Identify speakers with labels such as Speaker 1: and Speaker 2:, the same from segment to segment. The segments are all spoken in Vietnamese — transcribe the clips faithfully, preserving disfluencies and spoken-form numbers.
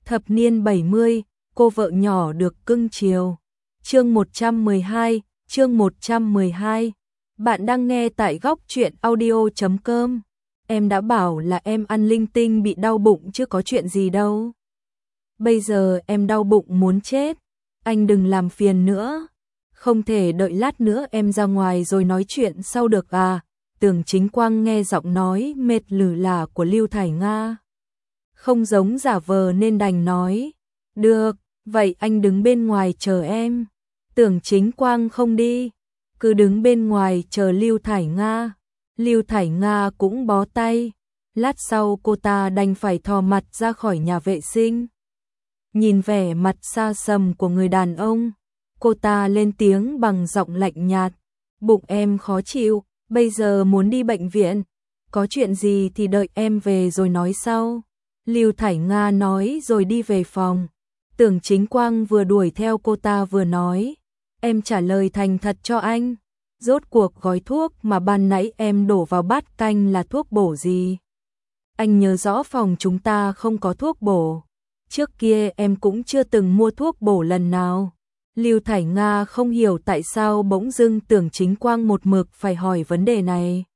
Speaker 1: Thập niên bảy mươi, cô vợ nhỏ được cưng chiều. Chương một trăm mười hai, chương một trăm mười hai. Bạn đang nghe tại góc truyện audio chấm com. Em đã bảo là em ăn linh tinh bị đau bụng chứ có chuyện gì đâu. Bây giờ em đau bụng muốn chết. Anh đừng làm phiền nữa. Không thể đợi lát nữa em ra ngoài rồi nói chuyện sau được à? Tưởng Chính Quang nghe giọng nói mệt lử là của Lưu Thải Nga. Không giống giả vờ nên đành nói. Được, vậy anh đứng bên ngoài chờ em. Tưởng Chính Quang không đi, cứ đứng bên ngoài chờ Lưu Thải Nga. Lưu Thải Nga cũng bó tay. Lát sau cô ta đành phải thò mặt ra khỏi nhà vệ sinh. Nhìn vẻ mặt xa sầm của người đàn ông, cô ta lên tiếng bằng giọng lạnh nhạt. Bụng em khó chịu, bây giờ muốn đi bệnh viện. Có chuyện gì thì đợi em về rồi nói sau. Lưu Thải Nga nói rồi đi về phòng. Tưởng Chính Quang vừa đuổi theo cô ta vừa nói. Em trả lời thành thật cho anh. Rốt cuộc gói thuốc mà ban nãy em đổ vào bát canh là thuốc bổ gì? Anh nhớ rõ phòng chúng ta không có thuốc bổ. Trước kia em cũng chưa từng mua thuốc bổ lần nào. Lưu Thải Nga không hiểu tại sao bỗng dưng Tưởng Chính Quang một mực phải hỏi vấn đề này.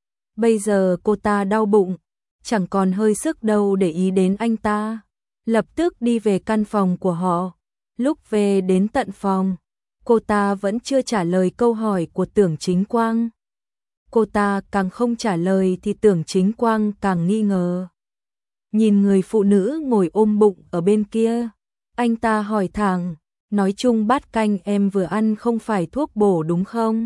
Speaker 1: Bây giờ cô ta đau bụng, chẳng còn hơi sức đâu để ý đến anh ta. Lập tức đi về căn phòng của họ. Lúc về đến tận phòng, cô ta vẫn chưa trả lời câu hỏi của Tưởng Chính Quang. Cô ta càng không trả lời thì Tưởng Chính Quang càng nghi ngờ. Nhìn người phụ nữ ngồi ôm bụng ở bên kia, anh ta hỏi thẳng, nói chung bát canh em vừa ăn không phải thuốc bổ đúng không?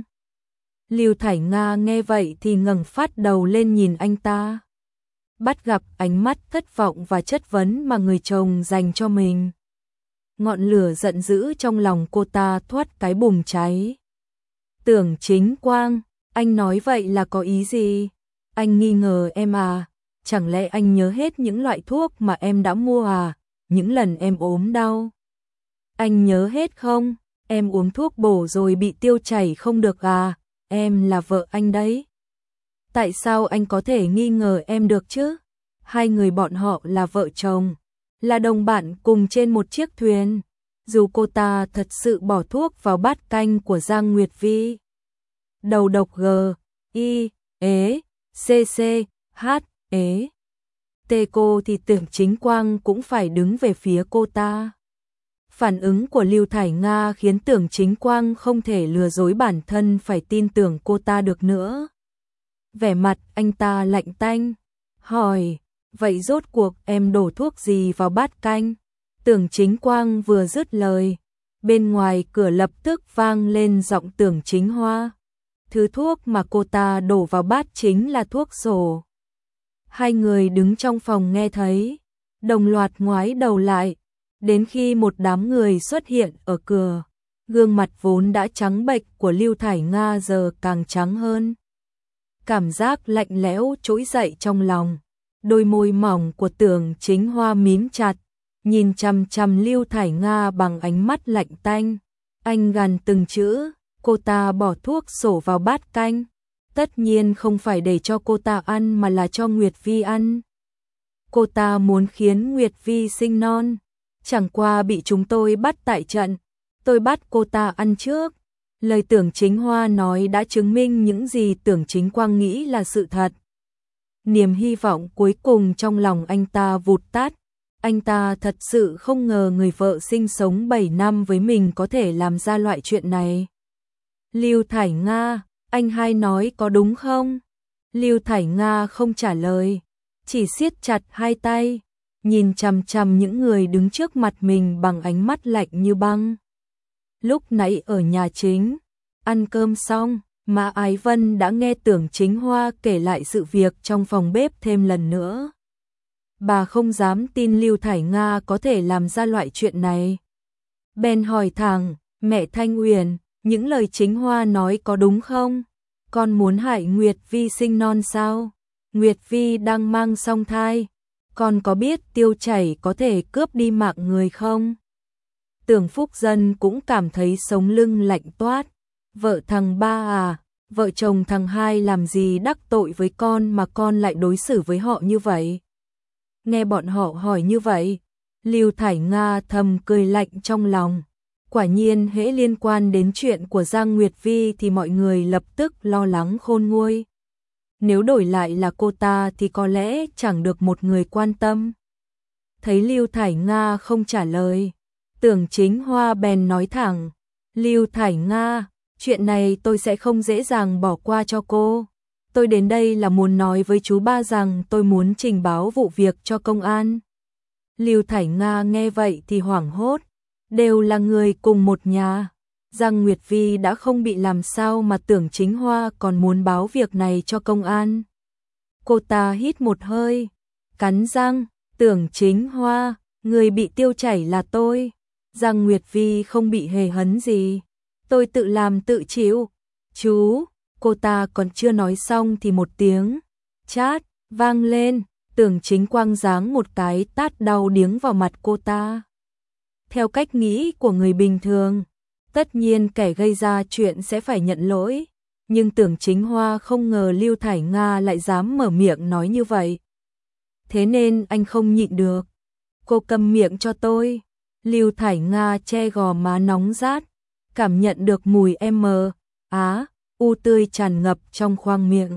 Speaker 1: Lưu Thải Nga nghe vậy thì ngẩng phát đầu lên nhìn anh ta. Bắt gặp ánh mắt thất vọng và chất vấn mà người chồng dành cho mình. Ngọn lửa giận dữ trong lòng cô ta thoát cái bùng cháy. Tưởng Chính Quang, anh nói vậy là có ý gì? Anh nghi ngờ em à? Chẳng lẽ anh nhớ hết những loại thuốc mà em đã mua à? Những lần em ốm đau. Anh nhớ hết không? Em uống thuốc bổ rồi bị tiêu chảy không được à? Em là vợ anh đấy. Tại sao anh có thể nghi ngờ em được chứ? Hai người bọn họ là vợ chồng, là đồng bạn cùng trên một chiếc thuyền. Dù cô ta thật sự bỏ thuốc vào bát canh của Giang Nguyệt Vi. Đầu độc G, I, ế, C, C, H, ế, T cô thì Tưởng Chính Quang cũng phải đứng về phía cô ta. Phản ứng của Lưu Thải Nga khiến Tưởng Chính Quang không thể lừa dối bản thân phải tin tưởng cô ta được nữa. Vẻ mặt anh ta lạnh tanh, hỏi, vậy rốt cuộc em đổ thuốc gì vào bát canh? Tưởng Chính Quang vừa dứt lời, bên ngoài cửa lập tức vang lên giọng Tưởng Chính Hoa. Thứ thuốc mà cô ta đổ vào bát chính là thuốc sổ. Hai người đứng trong phòng nghe thấy, đồng loạt ngoái đầu lại, đến khi một đám người xuất hiện ở cửa, gương mặt vốn đã trắng bệch của Lưu Thải Nga giờ càng trắng hơn. Cảm giác lạnh lẽo trỗi dậy trong lòng, đôi môi mỏng của Tưởng Chính Hoa mím chặt, nhìn chằm chằm Lưu Thải Nga bằng ánh mắt lạnh tanh. Anh gằn từng chữ, cô ta bỏ thuốc sổ vào bát canh, tất nhiên không phải để cho cô ta ăn mà là cho Nguyệt Vi ăn. Cô ta muốn khiến Nguyệt Vi sinh non, chẳng qua bị chúng tôi bắt tại trận, tôi bắt cô ta ăn trước. Lời Tưởng Chính Hoa nói đã chứng minh những gì Tưởng Chính Quang nghĩ là sự thật. Niềm hy vọng cuối cùng trong lòng anh ta vụt tắt. Anh ta thật sự không ngờ người vợ sinh sống bảy năm với mình có thể làm ra loại chuyện này. Lưu Thải Nga, anh hai nói có đúng không? Lưu Thải Nga không trả lời, chỉ siết chặt hai tay, nhìn chằm chằm những người đứng trước mặt mình bằng ánh mắt lạnh như băng. Lúc nãy ở nhà chính, ăn cơm xong, Mã Ái Vân đã nghe Tưởng Chính Hoa kể lại sự việc trong phòng bếp thêm lần nữa. Bà không dám tin Lưu Thải Nga có thể làm ra loại chuyện này. Bèn hỏi thẳng, mẹ Thanh Uyển, những lời Chính Hoa nói có đúng không? Con muốn hại Nguyệt Vi sinh non sao? Nguyệt Vi đang mang song thai, con có biết tiêu chảy có thể cướp đi mạng người không? Tưởng Phúc Dân cũng cảm thấy sống lưng lạnh toát. Vợ thằng ba à, vợ chồng thằng hai làm gì đắc tội với con mà con lại đối xử với họ như vậy? Nghe bọn họ hỏi như vậy, Lưu Thải Nga thầm cười lạnh trong lòng. Quả nhiên hễ liên quan đến chuyện của Giang Nguyệt Vi thì mọi người lập tức lo lắng khôn nguôi. Nếu đổi lại là cô ta thì có lẽ chẳng được một người quan tâm. Thấy Lưu Thải Nga không trả lời, Tưởng Chính Hoa bèn nói thẳng, Lưu Thải Nga, chuyện này tôi sẽ không dễ dàng bỏ qua cho cô. Tôi đến đây là muốn nói với chú ba rằng tôi muốn trình báo vụ việc cho công an. Lưu Thải Nga nghe vậy thì hoảng hốt, đều là người cùng một nhà. Giang Nguyệt Vi đã không bị làm sao mà Tưởng Chính Hoa còn muốn báo việc này cho công an. Cô ta hít một hơi, cắn răng, Tưởng Chính Hoa, người bị tiêu chảy là tôi. Giang Nguyệt Vi không bị hề hấn gì. Tôi tự làm tự chịu. Chú, cô ta còn chưa nói xong thì một tiếng chát vang lên, Tưởng Chính Quang giáng một cái tát đau điếng vào mặt cô ta. Theo cách nghĩ của người bình thường, tất nhiên kẻ gây ra chuyện sẽ phải nhận lỗi, nhưng Tưởng Chính Hoa không ngờ Lưu Thải Nga lại dám mở miệng nói như vậy. Thế nên anh không nhịn được. Cô câm miệng cho tôi. Lưu Thải Nga che gò má nóng rát, cảm nhận được mùi M, á, u tươi tràn ngập trong khoang miệng.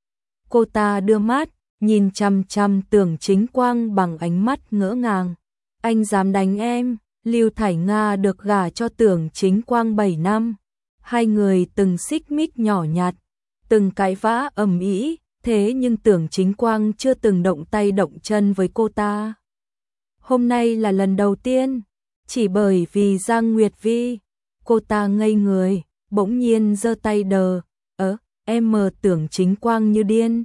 Speaker 1: Cô ta đưa mắt, nhìn chăm chăm Tưởng Chính Quang bằng ánh mắt ngỡ ngàng. Anh dám đánh em? Lưu Thải Nga được gả cho Tưởng Chính Quang bảy năm. Hai người từng xích mích nhỏ nhặt, từng cãi vã ầm ĩ, thế nhưng Tưởng Chính Quang chưa từng động tay động chân với cô ta. Hôm nay là lần đầu tiên, chỉ bởi vì Giang Nguyệt Vi, cô ta ngây người, bỗng nhiên giơ tay đờ, ớ, em mờ Tưởng Chính Quang như điên.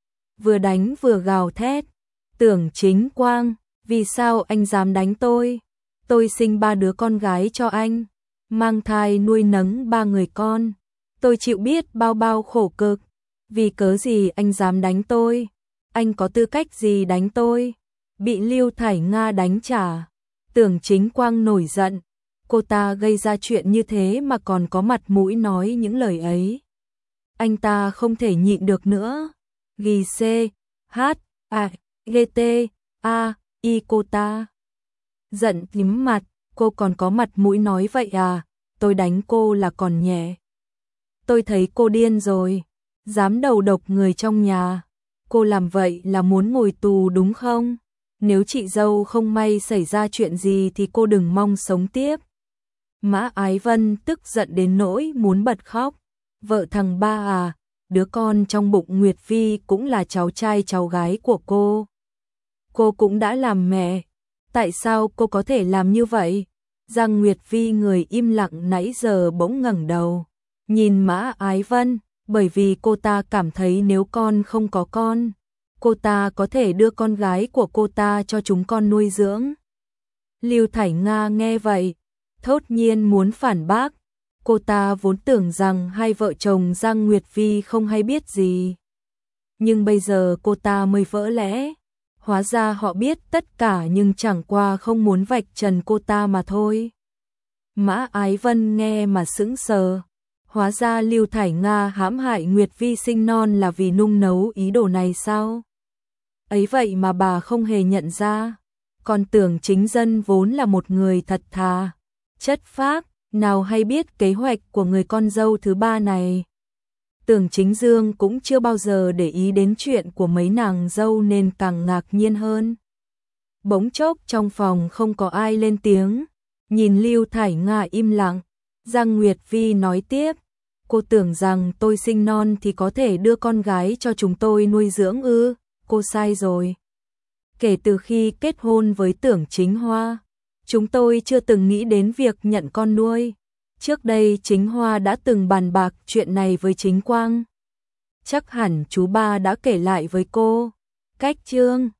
Speaker 1: Vừa đánh vừa gào thét, Tưởng Chính Quang, vì sao anh dám đánh tôi? Tôi sinh ba đứa con gái cho anh, mang thai nuôi nấng ba người con. Tôi chịu biết bao bao khổ cực, vì cớ gì anh dám đánh tôi? Anh có tư cách gì đánh tôi? Bị Lưu Thải Nga đánh trả. Tưởng Chính Quang nổi giận, cô ta gây ra chuyện như thế mà còn có mặt mũi nói những lời ấy. Anh ta không thể nhịn được nữa. Ghi C, H, A, G T, A, I cô ta. Giận tím mặt, cô còn có mặt mũi nói vậy à? Tôi đánh cô là còn nhẹ. Tôi thấy cô điên rồi, dám đầu độc người trong nhà. Cô làm vậy là muốn ngồi tù đúng không? Nếu chị dâu không may xảy ra chuyện gì thì cô đừng mong sống tiếp. Mã Ái Vân tức giận đến nỗi muốn bật khóc. Vợ thằng ba à, đứa con trong bụng Nguyệt Vi cũng là cháu trai cháu gái của cô. Cô cũng đã làm mẹ. Tại sao cô có thể làm như vậy? Giang Nguyệt Vi người im lặng nãy giờ bỗng ngẩng đầu, nhìn Mã Ái Vân, bởi vì cô ta cảm thấy nếu con không có con, cô ta có thể đưa con gái của cô ta cho chúng con nuôi dưỡng. Lưu Thải Nga nghe vậy, thốt nhiên muốn phản bác. Cô ta vốn tưởng rằng hai vợ chồng Giang Nguyệt Vi không hay biết gì. Nhưng bây giờ cô ta mới vỡ lẽ. Hóa ra họ biết tất cả nhưng chẳng qua không muốn vạch trần cô ta mà thôi. Mã Ái Vân nghe mà sững sờ. Hóa ra Lưu Thải Nga hãm hại Nguyệt Vi sinh non là vì nung nấu ý đồ này sao? Ấy vậy mà bà không hề nhận ra. Còn Tưởng Chính Dân vốn là một người thật thà, chất phác, nào hay biết kế hoạch của người con dâu thứ ba này. Tưởng Chính Dương cũng chưa bao giờ để ý đến chuyện của mấy nàng dâu nên càng ngạc nhiên hơn. Bỗng chốc trong phòng không có ai lên tiếng, nhìn Lưu Thải Nga im lặng, Giang Nguyệt Vi nói tiếp, cô tưởng rằng tôi sinh non thì có thể đưa con gái cho chúng tôi nuôi dưỡng ư? Cô sai rồi. Kể từ khi kết hôn với Tưởng Chính Hoa, chúng tôi chưa từng nghĩ đến việc nhận con nuôi. Trước đây Chính Hoa đã từng bàn bạc chuyện này với Chính Quang. Chắc hẳn chú ba đã kể lại với cô. Cách chương